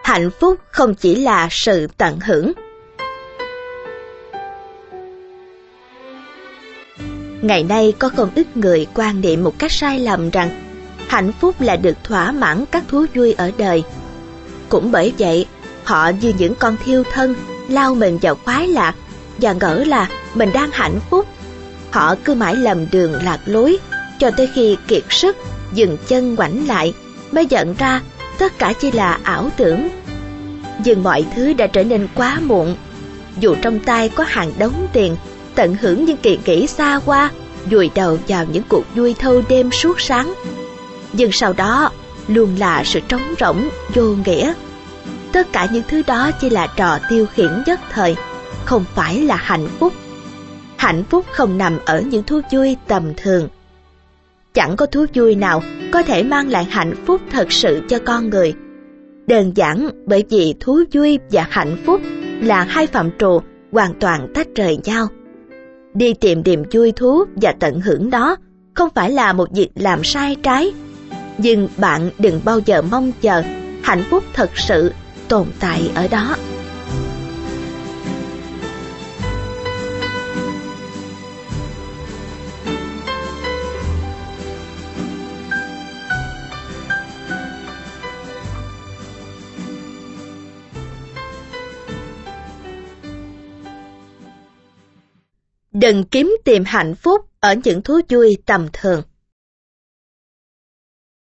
hạnh phúc không chỉ là sự tận hưởng. Ngày nay có không ít người quan niệm một cách sai lầm rằng hạnh phúc là được thỏa mãn các thú vui ở đời. Cũng bởi vậy, họ như những con thiêu thân lao mình vào khoái lạc và ngỡ là mình đang hạnh phúc. Họ cứ mãi lầm đường lạc lối cho tới khi kiệt sức, dừng chân ngoảnh lại mới nhận ra tất cả chỉ là ảo tưởng. Nhưng mọi thứ đã trở nên quá muộn. Dù trong tay có hàng đống tiền, tận hưởng những kỳ nghỉ xa hoa, vùi đầu vào những cuộc vui thâu đêm suốt sáng, nhưng sau đó luôn là sự trống rỗng vô nghĩa. Tất cả những thứ đó chỉ là trò tiêu khiển nhất thời, không phải là hạnh phúc. Hạnh phúc không nằm ở những thú vui tầm thường. Chẳng có thú vui nào có thể mang lại hạnh phúc thật sự cho con người. Đơn giản bởi vì thú vui và hạnh phúc là hai phạm trù hoàn toàn tách rời nhau. Đi tìm niềm vui thú và tận hưởng đó không phải là một việc làm sai trái. Nhưng bạn đừng bao giờ mong chờ hạnh phúc thật sự tồn tại ở đó. Đừng kiếm tìm hạnh phúc ở những thú vui tầm thường.